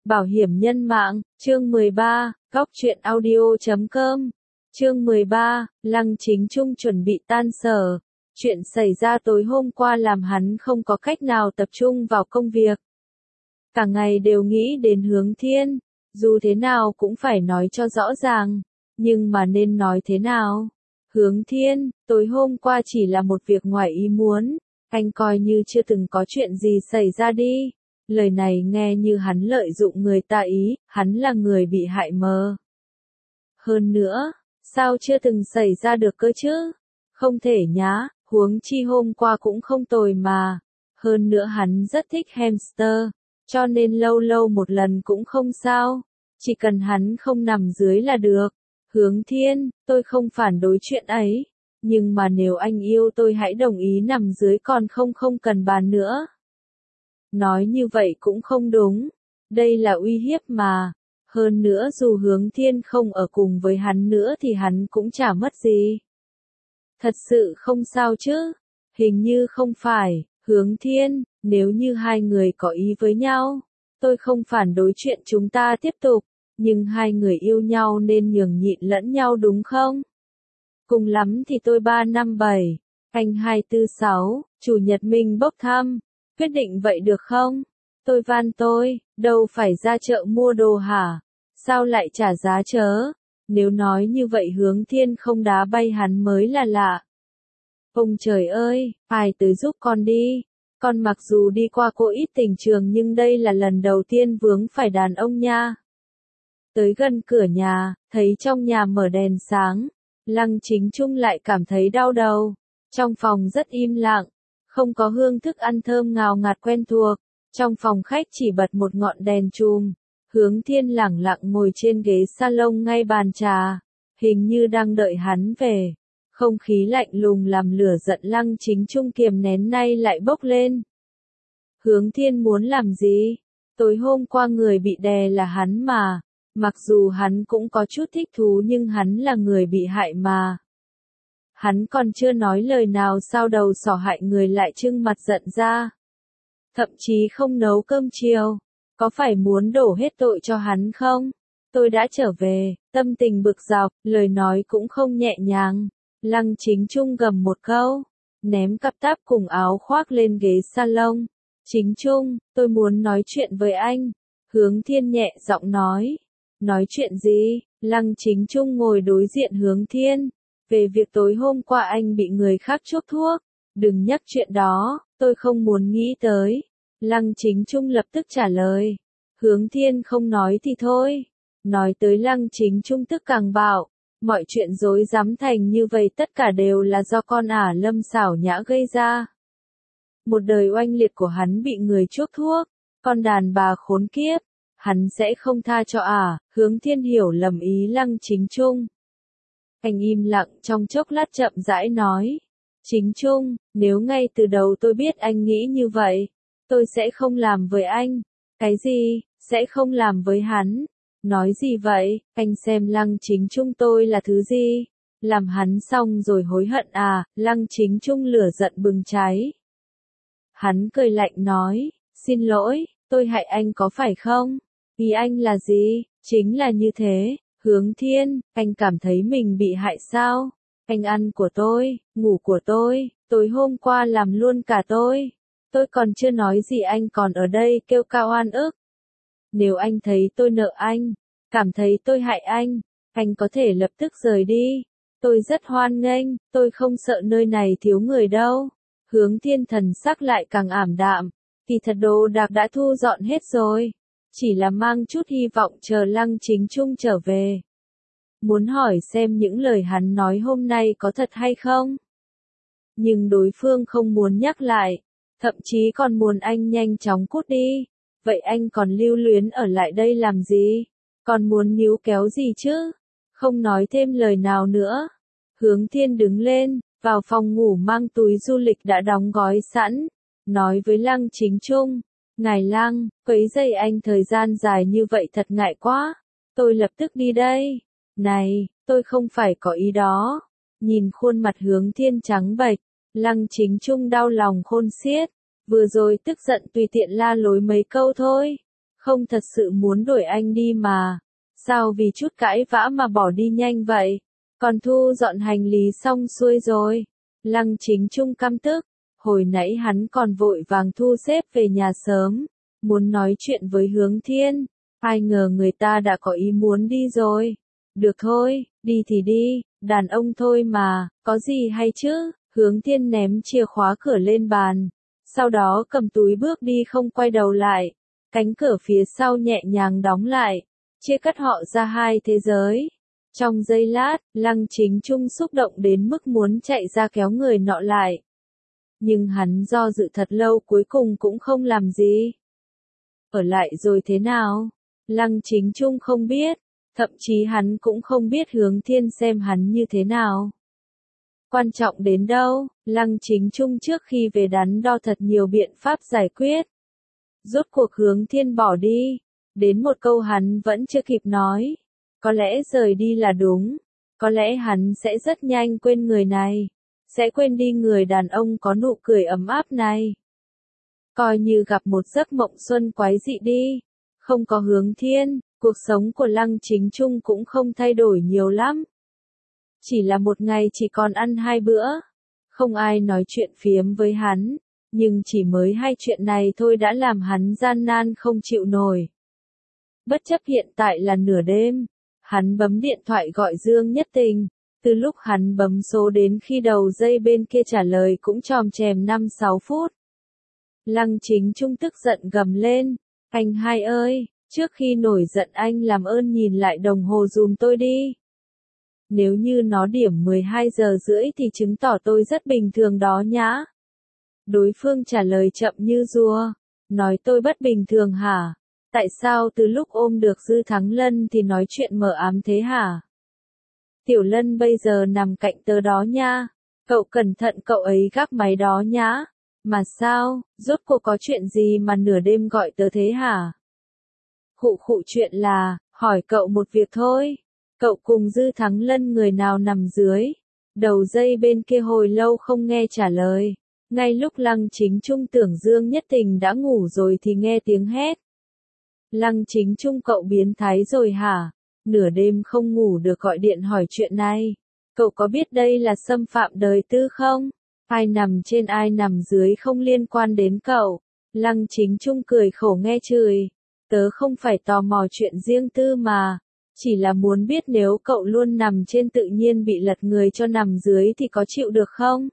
Bảo hiểm nhân mạng, chương 13, góc truyện audio.com. Chương 13, Lăng Chính Trung chuẩn bị tan sở. Chuyện xảy ra tối hôm qua làm hắn không có cách nào tập trung vào công việc. Cả ngày đều nghĩ đến Hướng Thiên, dù thế nào cũng phải nói cho rõ ràng, nhưng mà nên nói thế nào? Hướng Thiên, tối hôm qua chỉ là một việc ngoài ý muốn, anh coi như chưa từng có chuyện gì xảy ra đi. Lời này nghe như hắn lợi dụng người ta ý, hắn là người bị hại mờ. Hơn nữa, sao chưa từng xảy ra được cơ chứ? Không thể nhá, huống chi hôm qua cũng không tồi mà. Hơn nữa hắn rất thích hamster, cho nên lâu lâu một lần cũng không sao. Chỉ cần hắn không nằm dưới là được. Hướng Thiên, tôi không phản đối chuyện ấy. Nhưng mà nếu anh yêu tôi hãy đồng ý nằm dưới, còn không cần bàn nữa. Nói như vậy cũng không đúng. Đây là uy hiếp mà. Hơn nữa dù Hướng Thiên không ở cùng với hắn nữa thì hắn cũng chả mất gì. Thật sự không sao chứ? Hình như không phải. Hướng Thiên, nếu như hai người có ý với nhau, tôi không phản đối chuyện chúng ta tiếp tục. Nhưng hai người yêu nhau nên nhường nhịn lẫn nhau đúng không? Cùng lắm thì tôi 357, anh 246, chủ nhật mình bốc thăm. Quyết định vậy được không? Tôi van tôi, đâu phải ra chợ mua đồ hả? Sao lại trả giá chớ? Nếu nói như vậy Hướng Thiên không đá bay hắn mới là lạ. Ông trời ơi, ai tới giúp con đi. Con mặc dù đi qua cô ít tình trường nhưng đây là lần đầu tiên vướng phải đàn ông nha. Tới gần cửa nhà, thấy trong nhà mở đèn sáng. Lăng Chính Trung lại cảm thấy đau đầu. Trong phòng rất im lặng. Không có hương thức ăn thơm ngào ngạt quen thuộc. Trong phòng khách chỉ bật một ngọn đèn chùm. Hướng Thiên lẳng lặng ngồi trên ghế salon ngay bàn trà. Hình như đang đợi hắn về. Không khí lạnh lùng làm lửa giận Lăng Chính Trung kiềm nén nay lại bốc lên. Hướng Thiên muốn làm gì? Tối hôm qua người bị đè là hắn mà. Mặc dù hắn cũng có chút thích thú nhưng hắn là người bị hại mà. Hắn còn chưa nói lời nào sao đầu sỏ hại người lại trưng mặt giận ra. Thậm chí không nấu cơm chiều. Có phải muốn đổ hết tội cho hắn không? Tôi đã trở về, tâm tình bực dọc, lời nói cũng không nhẹ nhàng. Lăng Chính Trung gầm một câu, ném cặp táp cùng áo khoác lên ghế salon. Chính Trung, tôi muốn nói chuyện với anh. Hướng Thiên nhẹ giọng nói. Nói chuyện gì? Lăng Chính Trung ngồi đối diện Hướng Thiên. Về việc tối hôm qua anh bị người khác chuốc thuốc. Đừng nhắc chuyện đó, tôi không muốn nghĩ tới. Lăng Chính Trung lập tức trả lời. Hướng Thiên không nói thì thôi. Nói tới Lăng Chính Trung tức càng bạo. Mọi chuyện rối rắm thành như vậy tất cả đều là do con ả Lâm xảo nhã gây ra. Một đời oanh liệt của hắn bị người chuốc thuốc. Con đàn bà khốn kiếp. Hắn sẽ không tha cho ả. Hướng Thiên hiểu lầm ý Lăng Chính Trung. Anh im lặng trong chốc lát chậm rãi nói. Chính Trung, nếu ngay từ đầu tôi biết anh nghĩ như vậy, tôi sẽ không làm với anh. Cái gì, sẽ không làm với hắn? Nói gì vậy, anh xem Lăng Chính Trung tôi là thứ gì? Làm hắn xong rồi hối hận à? Lăng Chính Trung lửa giận bừng cháy. Hắn cười lạnh nói, xin lỗi, tôi hại anh có phải không? Ý anh là gì? Chính là như thế. Hướng Thiên, anh cảm thấy mình bị hại sao? Anh ăn của tôi, ngủ của tôi, tối hôm qua làm luôn cả tôi. Tôi còn chưa nói gì anh còn ở đây kêu cao oan ức. Nếu anh thấy tôi nợ anh, cảm thấy tôi hại anh có thể lập tức rời đi. Tôi rất hoan nghênh, tôi không sợ nơi này thiếu người đâu. Hướng Thiên thần sắc lại càng ảm đạm, thì thật đồ đạc đã thu dọn hết rồi. Chỉ là mang chút hy vọng chờ Lăng Chính Trung trở về. Muốn hỏi xem những lời hắn nói hôm nay có thật hay không? Nhưng đối phương không muốn nhắc lại, thậm chí còn muốn anh nhanh chóng cút đi. Vậy anh còn lưu luyến ở lại đây làm gì? Còn muốn níu kéo gì chứ? Không nói thêm lời nào nữa. Hướng Thiên đứng lên, vào phòng ngủ mang túi du lịch đã đóng gói sẵn. Nói với Lăng Chính Trung. Ngài Lăng, quấy rầy anh thời gian dài như vậy thật ngại quá. Tôi lập tức đi đây. Này, tôi không phải có ý đó. Nhìn khuôn mặt Hướng Thiên trắng bệch, Lăng Chính Trung đau lòng khôn xiết. Vừa rồi tức giận tùy tiện la lối mấy câu thôi. Không thật sự muốn đuổi anh đi mà. Sao vì chút cãi vã mà bỏ đi nhanh vậy? Còn thu dọn hành lý xong xuôi rồi. Lăng Chính Trung căm tức. Hồi nãy hắn còn vội vàng thu xếp về nhà sớm. Muốn nói chuyện với Hướng Thiên. Ai ngờ người ta đã có ý muốn đi rồi. Được thôi, đi thì đi, đàn ông thôi mà, có gì hay chứ? Hướng Thiên ném chìa khóa cửa lên bàn. Sau đó cầm túi bước đi không quay đầu lại. Cánh cửa phía sau nhẹ nhàng đóng lại. Chia cắt họ ra hai thế giới. Trong giây lát, Lăng Chính Trung xúc động đến mức muốn chạy ra kéo người nọ lại. Nhưng hắn do dự thật lâu cuối cùng cũng không làm gì. Ở lại rồi thế nào? Lăng Chính Trung không biết. Thậm chí hắn cũng không biết Hướng Thiên xem hắn như thế nào. Quan trọng đến đâu, Lăng Chính Trung trước khi về đắn đo thật nhiều biện pháp giải quyết. Rốt cuộc Hướng Thiên bỏ đi. Đến một câu hắn vẫn chưa kịp nói. Có lẽ rời đi là đúng. Có lẽ hắn sẽ rất nhanh quên người này. Sẽ quên đi người đàn ông có nụ cười ấm áp này. Coi như gặp một giấc mộng xuân quái dị đi. Không có Hướng Thiên, cuộc sống của Lăng Chính Trung cũng không thay đổi nhiều lắm. Chỉ là một ngày chỉ còn ăn 2 bữa. Không ai nói chuyện phiếm với hắn. Nhưng chỉ mới hai chuyện này thôi đã làm hắn gian nan không chịu nổi. Bất chấp hiện tại là nửa đêm. Hắn bấm điện thoại gọi Dương Nhất Tình. Từ lúc hắn bấm số đến khi đầu dây bên kia trả lời cũng chòm chèm 5-6 phút. Lăng Chính Trung tức giận gầm lên. Anh hai ơi, trước khi nổi giận anh làm ơn nhìn lại đồng hồ dùm tôi đi. Nếu như nó điểm 12 giờ rưỡi thì chứng tỏ tôi rất bình thường đó nhá. Đối phương trả lời chậm như rùa. Nói tôi bất bình thường hả? Tại sao từ lúc ôm được Dư Thắng Lân thì nói chuyện mờ ám thế hả? Tiểu Lân bây giờ nằm cạnh tớ đó nha. Cậu cẩn thận cậu ấy gác máy đó nhá. Mà sao, rốt cuộc có chuyện gì mà nửa đêm gọi tớ thế hả? Khụ chuyện là, hỏi cậu một việc thôi. Cậu cùng Dư Thắng Lân người nào nằm dưới? Đầu dây bên kia hồi lâu không nghe trả lời. Ngay lúc Lăng Chính Trung tưởng Dương Nhất Tình đã ngủ rồi thì nghe tiếng hét. Lăng Chính Trung cậu biến thái rồi hả? Nửa đêm không ngủ được gọi điện hỏi chuyện này. Cậu có biết đây là xâm phạm đời tư không? Ai nằm trên ai nằm dưới không liên quan đến cậu. Lăng Chính Trung cười khổ nghe chửi. Tớ không phải tò mò chuyện riêng tư mà. Chỉ là muốn biết nếu cậu luôn nằm trên tự nhiên bị lật người cho nằm dưới thì có chịu được không?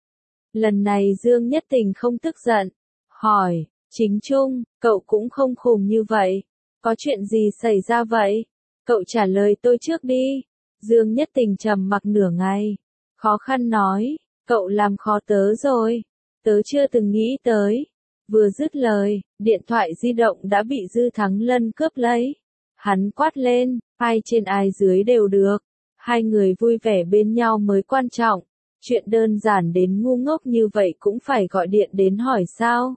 Lần này Dương Nhất Tình không tức giận. Hỏi, Chính Trung, cậu cũng không khùng như vậy. Có chuyện gì xảy ra vậy? Cậu trả lời tôi trước đi. Dương Nhất Tình trầm mặc nửa ngày. Khó khăn nói, cậu làm khó tớ rồi. Tớ chưa từng nghĩ tới. Vừa dứt lời, điện thoại di động đã bị Dư Thắng Lân cướp lấy. Hắn quát lên, ai trên ai dưới đều được. Hai người vui vẻ bên nhau mới quan trọng. Chuyện đơn giản đến ngu ngốc như vậy cũng phải gọi điện đến hỏi sao?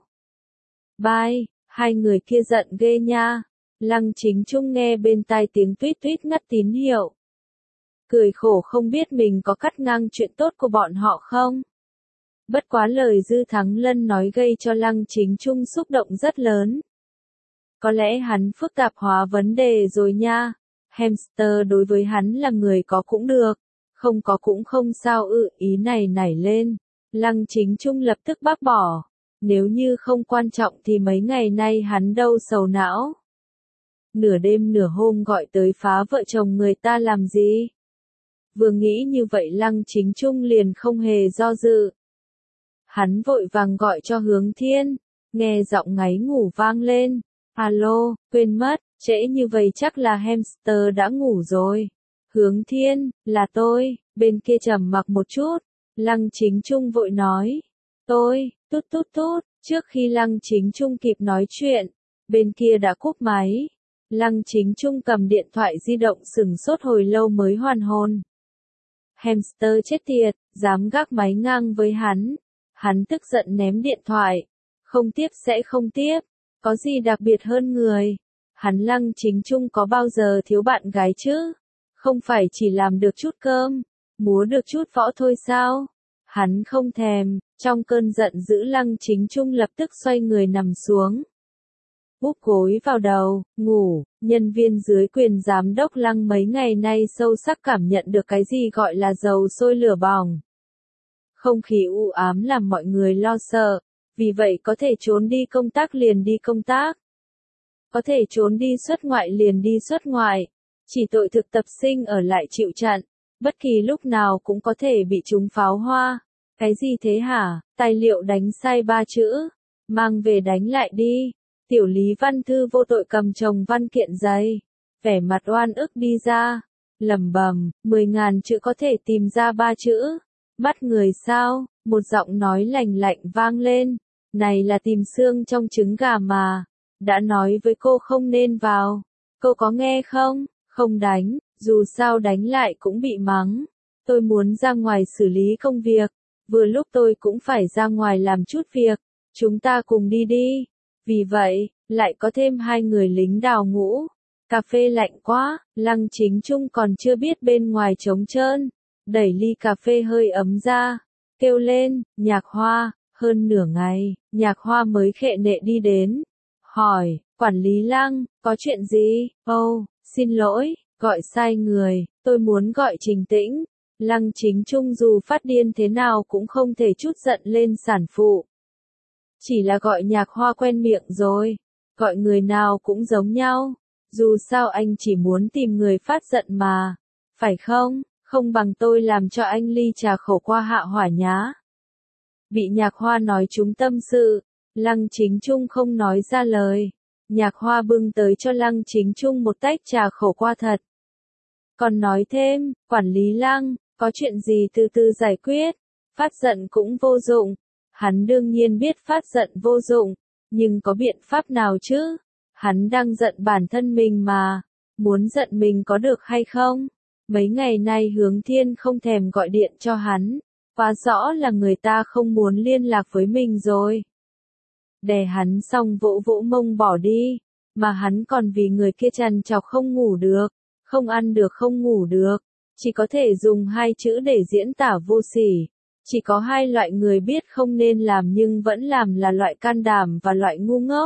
Bye, hai người kia giận ghê nha. Lăng Chính Trung nghe bên tai tiếng tuýt tuýt ngắt tín hiệu. Cười khổ không biết mình có cắt ngang chuyện tốt của bọn họ không? Bất quá lời Dư Thắng Lân nói gây cho Lăng Chính Trung xúc động rất lớn. Có lẽ hắn phức tạp hóa vấn đề rồi nha. Hamster đối với hắn là người có cũng được, không có cũng không sao ý này nảy lên. Lăng Chính Trung lập tức bác bỏ. Nếu như không quan trọng thì mấy ngày nay hắn đâu sầu não. Nửa đêm nửa hôm gọi tới phá vợ chồng người ta làm gì? Vừa nghĩ như vậy Lăng Chính Trung liền không hề do dự. Hắn vội vàng gọi cho Hướng Thiên, nghe giọng ngáy ngủ vang lên. Alo, quên mất, trễ như vậy chắc là hamster đã ngủ rồi. Hướng Thiên, là tôi, bên kia trầm mặc một chút. Lăng Chính Trung vội nói. Tôi, tút tút tút, trước khi Lăng Chính Trung kịp nói chuyện, bên kia đã cúp máy. Lăng Chính Trung cầm điện thoại di động sửng sốt hồi lâu mới hoàn hồn. Hamster chết tiệt, dám gác máy ngang với hắn. Hắn tức giận ném điện thoại. Không tiếp sẽ không tiếp. Có gì đặc biệt hơn người? Hắn Lăng Chính Trung có bao giờ thiếu bạn gái chứ? Không phải chỉ làm được chút cơm, múa được chút võ thôi sao? Hắn không thèm, trong cơn giận dữ Lăng Chính Trung lập tức xoay người nằm xuống. úp gối vào đầu, ngủ. Nhân viên dưới quyền giám đốc Lăng mấy ngày nay sâu sắc cảm nhận được cái gì gọi là dầu sôi lửa bỏng. Không khí u ám làm mọi người lo sợ, vì vậy có thể trốn đi công tác liền đi công tác. Có thể trốn đi xuất ngoại liền đi xuất ngoại. Chỉ tội thực tập sinh ở lại chịu trận, bất kỳ lúc nào cũng có thể bị trúng pháo hoa. Cái gì thế hả? Tài liệu đánh sai 3 chữ. Mang về đánh lại đi. Tiểu Lý Văn Thư vô tội cầm chồng văn kiện giấy. Vẻ mặt oan ức đi ra. Lẩm bẩm, 10.000 chữ có thể tìm ra 3 chữ. Bắt người sao? Một giọng nói lành lạnh vang lên. Này là tìm xương trong trứng gà mà. Đã nói với cô không nên vào. Cô có nghe không? Không đánh, dù sao đánh lại cũng bị mắng. Tôi muốn ra ngoài xử lý công việc. Vừa lúc tôi cũng phải ra ngoài làm chút việc. Chúng ta cùng đi đi. Vì vậy, lại có thêm 2 người lính đào ngũ. Cà phê lạnh quá, Lăng Chính Trung còn chưa biết bên ngoài trống trơn. Đẩy ly cà phê hơi ấm ra. Kêu lên, Nhạc Hoa. Hơn nửa ngày, Nhạc Hoa mới khệ nệ đi đến. Hỏi, quản lý Lăng, có chuyện gì? Xin lỗi, gọi sai người, tôi muốn gọi Trình Tĩnh. Lăng Chính Trung dù phát điên thế nào cũng không thể chút giận lên sản phụ. Chỉ là gọi Nhạc Hoa quen miệng rồi, gọi người nào cũng giống nhau. Dù sao anh chỉ muốn tìm người phát giận mà, phải không? Không bằng tôi làm cho anh ly trà khổ qua hạ hỏa nhá. Bị Nhạc Hoa nói trúng tâm sự, Lăng Chính Trung không nói ra lời. Nhạc Hoa bưng tới cho Lăng Chính Trung một tách trà khổ qua thật. Còn nói thêm, quản lý Lăng, có chuyện gì từ từ giải quyết, phát giận cũng vô dụng. Hắn đương nhiên biết phát giận vô dụng, nhưng có biện pháp nào chứ? Hắn đang giận bản thân mình mà, muốn giận mình có được hay không? Mấy ngày nay Hướng Thiên không thèm gọi điện cho hắn, quá rõ là người ta không muốn liên lạc với mình rồi. Đè hắn xong vỗ vỗ mông bỏ đi, mà hắn còn vì người kia trằn trọc không ngủ được, không ăn được không ngủ được, chỉ có thể dùng 2 chữ để diễn tả vô sỉ. Chỉ có 2 loại người biết không nên làm nhưng vẫn làm là loại can đảm và loại ngu ngốc.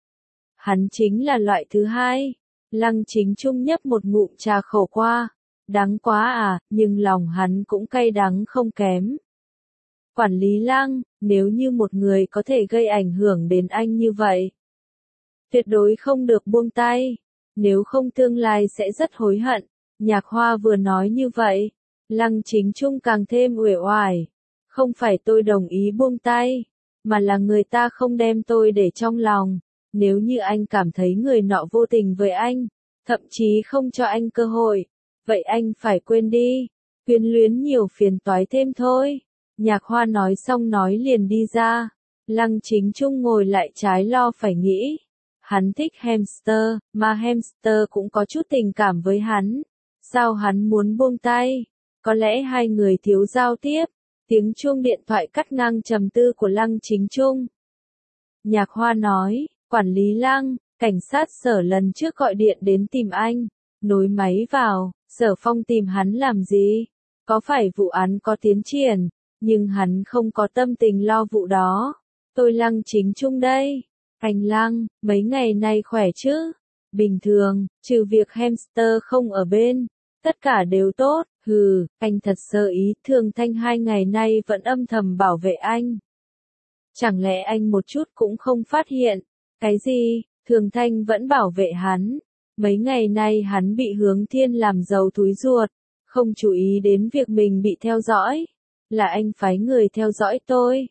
Hắn chính là loại thứ 2. Lăng Chính Trung nhấp một ngụm trà khổ qua. Đắng quá à, nhưng lòng hắn cũng cay đắng không kém. Quản lý Lăng, nếu như một người có thể gây ảnh hưởng đến anh như vậy, tuyệt đối không được buông tay, nếu không tương lai sẽ rất hối hận. Nhạc Hoa vừa nói như vậy, Lăng Chính Trung càng thêm uể oải. Không phải tôi đồng ý buông tay, mà là người ta không đem tôi để trong lòng. Nếu như anh cảm thấy người nọ vô tình với anh, thậm chí không cho anh cơ hội, vậy anh phải quên đi. Quyến luyến nhiều phiền toái thêm thôi. Nhạc Hoa nói xong nói liền đi ra. Lăng Chính Trung ngồi lại trái lo phải nghĩ. Hắn thích hamster, mà hamster cũng có chút tình cảm với hắn. Sao hắn muốn buông tay? Có lẽ 2 người thiếu giao tiếp. Tiếng chuông điện thoại cắt ngang trầm tư của Lăng Chính Trung. Nhạc Hoa nói, quản lý Lăng, cảnh sát Sở lần trước gọi điện đến tìm anh. Nối máy vào, Sở Phong tìm hắn làm gì? Có phải vụ án có tiến triển, nhưng hắn không có tâm tình lo vụ đó. Tôi Lăng Chính Trung đây. Anh Lăng, mấy ngày nay khỏe chứ? Bình thường, trừ việc hamster không ở bên, tất cả đều tốt. Anh thật sơ ý, Thường Thanh 2 ngày nay vẫn âm thầm bảo vệ anh. Chẳng lẽ anh một chút cũng không phát hiện? Cái gì? Thường Thanh vẫn bảo vệ hắn. Mấy ngày nay hắn bị Hướng Thiên làm giàu túi ruột, không chú ý đến việc mình bị theo dõi. Là anh phái người theo dõi tôi.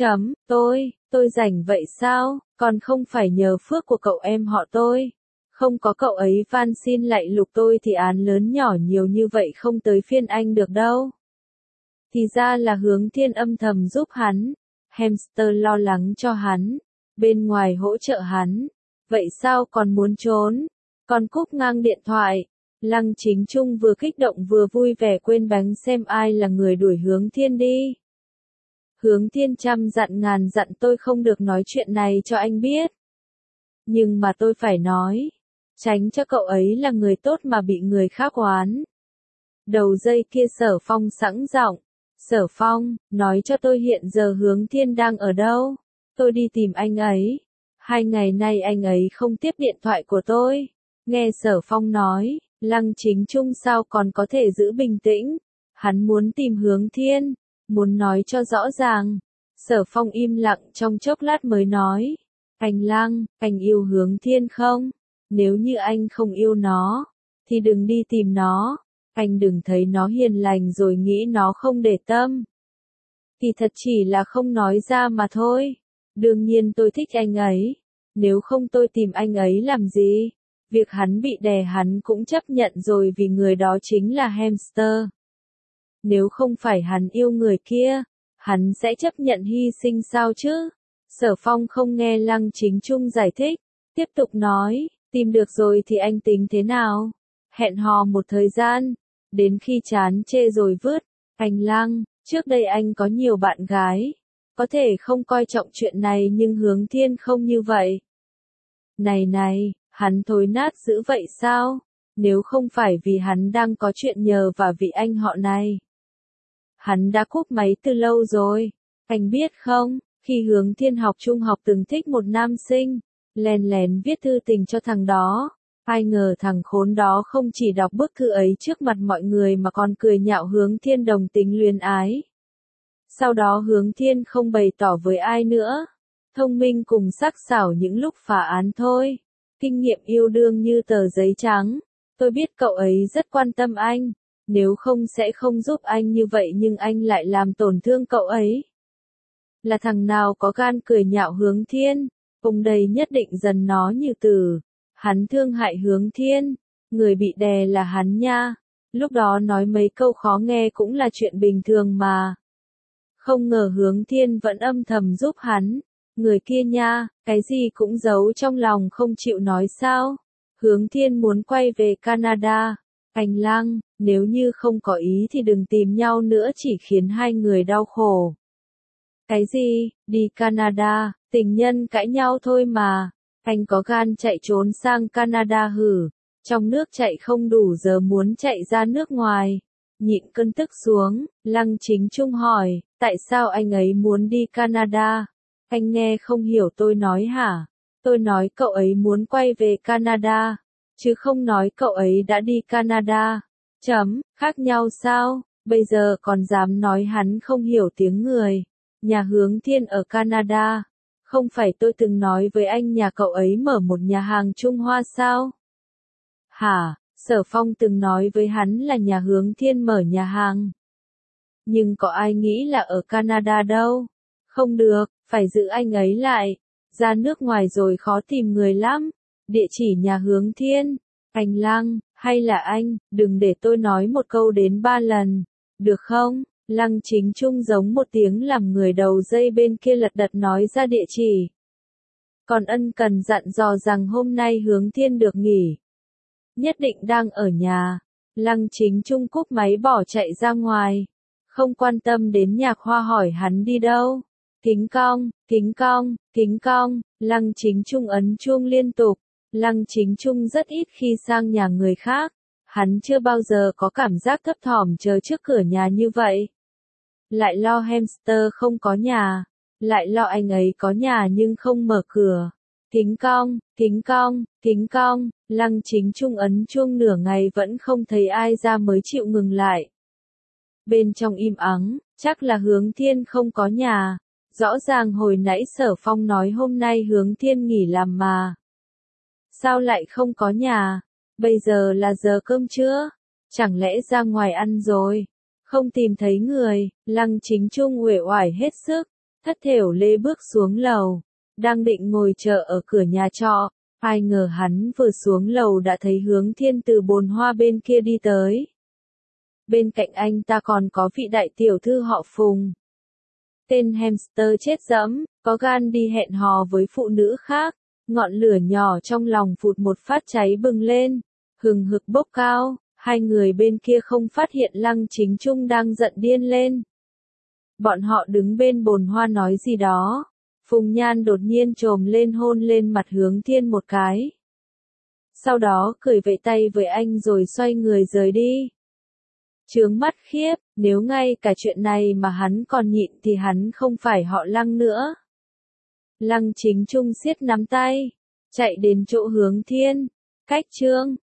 Tôi rảnh vậy sao? Còn không phải nhờ phước của cậu em họ tôi. Không có cậu ấy van xin lạy lục tôi thì án lớn nhỏ nhiều như vậy không tới phiên anh được đâu. Thì ra là Hướng Thiên âm thầm giúp hắn. Hamster lo lắng cho hắn. Bên ngoài hỗ trợ hắn. Vậy sao còn muốn trốn? Còn cúp ngang điện thoại. Lăng Chính Trung vừa kích động vừa vui vẻ quên bánh xem ai là người đuổi Hướng Thiên đi. Hướng Thiên trăm dặn ngàn dặn tôi không được nói chuyện này cho anh biết. Nhưng mà tôi phải nói. Tránh cho cậu ấy là người tốt mà bị người khác oán. Đầu dây kia Sở Phong sẵn giọng. Sở Phong, nói cho tôi hiện giờ Hướng Thiên đang ở đâu. Tôi đi tìm anh ấy. 2 ngày nay anh ấy không tiếp điện thoại của tôi. Nghe Sở Phong nói, Lăng Chính Trung sao còn có thể giữ bình tĩnh. Hắn muốn tìm Hướng Thiên, muốn nói cho rõ ràng. Sở Phong im lặng trong chốc lát mới nói. Anh Lăng, anh yêu Hướng Thiên không? Nếu như anh không yêu nó, thì đừng đi tìm nó. Anh đừng thấy nó hiền lành rồi nghĩ nó không để tâm. Thì thật chỉ là không nói ra mà thôi. Đương nhiên tôi thích anh ấy. Nếu không tôi tìm anh ấy làm gì? Việc hắn bị đè hắn cũng chấp nhận rồi vì người đó chính là hamster. Nếu không phải hắn yêu người kia, hắn sẽ chấp nhận hy sinh sao chứ? Sở Phong không nghe Lăng Chính Trung giải thích, tiếp tục nói, tìm được rồi thì anh tính thế nào? Hẹn hò một thời gian, đến khi chán chê rồi vứt. Anh Lăng, trước đây anh có nhiều bạn gái, có thể không coi trọng chuyện này nhưng Hướng Thiên không như vậy. Này, hắn thối nát dữ vậy sao? Nếu không phải vì hắn đang có chuyện nhờ và vị anh họ này, hắn đã cúp máy từ lâu rồi. Anh biết không, khi Hướng Thiên học trung học từng thích một nam sinh, lén lén viết thư tình cho thằng đó. Ai ngờ thằng khốn đó không chỉ đọc bức thư ấy trước mặt mọi người mà còn cười nhạo Hướng Thiên đồng tính luyến ái. Sau đó Hướng Thiên không bày tỏ với ai nữa. Thông minh cùng sắc sảo những lúc phá án thôi. Kinh nghiệm yêu đương như tờ giấy trắng. Tôi biết cậu ấy rất quan tâm anh. Nếu không sẽ không giúp anh như vậy nhưng anh lại làm tổn thương cậu ấy. Là thằng nào có gan cười nhạo Hướng Thiên. Ông đây nhất định dần nó như tử. Hắn thương hại Hướng Thiên. Người bị đè là hắn nha. Lúc đó nói mấy câu khó nghe cũng là chuyện bình thường mà. Không ngờ Hướng Thiên vẫn âm thầm giúp hắn. Người kia nha, cái gì cũng giấu trong lòng không chịu nói sao. Hướng Thiên muốn quay về Canada. Anh Lăng, nếu như không có ý thì đừng tìm nhau nữa chỉ khiến hai người đau khổ. Cái gì, đi Canada, tình nhân cãi nhau thôi mà. Anh có gan chạy trốn sang Canada hử? Trong nước chạy không đủ giờ muốn chạy ra nước ngoài. Nhịn cơn tức xuống, Lăng Chính Trung hỏi, tại sao anh ấy muốn đi Canada? Anh nghe không hiểu tôi nói hả? Tôi nói cậu ấy muốn quay về Canada, chứ không nói cậu ấy đã đi Canada. Khác nhau sao? Bây giờ còn dám nói hắn không hiểu tiếng người. Nhà Hướng Thiên ở Canada. Không phải tôi từng nói với anh nhà cậu ấy mở một nhà hàng Trung Hoa sao? Hả? Sở Phong từng nói với hắn là nhà Hướng Thiên mở nhà hàng. Nhưng có ai nghĩ là ở Canada đâu. Không được, phải giữ anh ấy lại. Ra nước ngoài rồi khó tìm người lắm. Địa chỉ nhà Hướng Thiên. Anh Lăng, hay là anh, đừng để tôi nói một câu đến 3 lần. Được không? Lăng Chính Trung giống một tiếng làm người đầu dây bên kia lật đật nói ra địa chỉ. Còn ân cần dặn dò rằng hôm nay Hướng Thiên được nghỉ. Nhất định đang ở nhà. Lăng Chính Trung cúp máy bỏ chạy ra ngoài. Không quan tâm đến Nhạc Hoa hỏi hắn đi đâu. Kính cong, Lăng Chính Trung ấn chuông liên tục. Lăng Chính Trung rất ít khi sang nhà người khác. Hắn chưa bao giờ có cảm giác thấp thỏm chờ trước cửa nhà như vậy. Lại lo hamster không có nhà. Lại lo anh ấy có nhà nhưng không mở cửa. Kính cong, Lăng Chính Trung ấn chuông nửa ngày vẫn không thấy ai ra mới chịu ngừng lại. Bên trong im ắng, chắc là Hướng Thiên không có nhà. Rõ ràng hồi nãy Sở Phong nói hôm nay Hướng Thiên nghỉ làm mà. Sao lại không có nhà? Bây giờ là giờ cơm trưa? Chẳng lẽ ra ngoài ăn rồi? Không tìm thấy người, Lăng Chính Trung uể oải hết sức, thất thểu lê bước xuống lầu. Đang định ngồi chờ ở cửa nhà trọ, ai ngờ hắn vừa xuống lầu đã thấy Hướng Thiên từ bồn hoa bên kia đi tới. Bên cạnh anh ta còn có vị đại tiểu thư họ Phùng. Tên hamster chết dẫm, có gan đi hẹn hò với phụ nữ khác. Ngọn lửa nhỏ trong lòng phụt một phát cháy bừng lên, hừng hực bốc cao. Hai người bên kia không phát hiện Lăng Chính Trung đang giận điên lên. Bọn họ đứng bên bồn hoa nói gì đó. Phùng Nhan đột nhiên trồm lên hôn lên mặt Hướng Thiên một cái. Sau đó cười vẫy tay với anh rồi xoay người rời đi. Chướng mắt khiếp, nếu ngay cả chuyện này mà hắn còn nhịn thì hắn không phải họ Lăng nữa. Lăng Chính Trung siết nắm tay, chạy đến chỗ Hướng Thiên. Cách Trương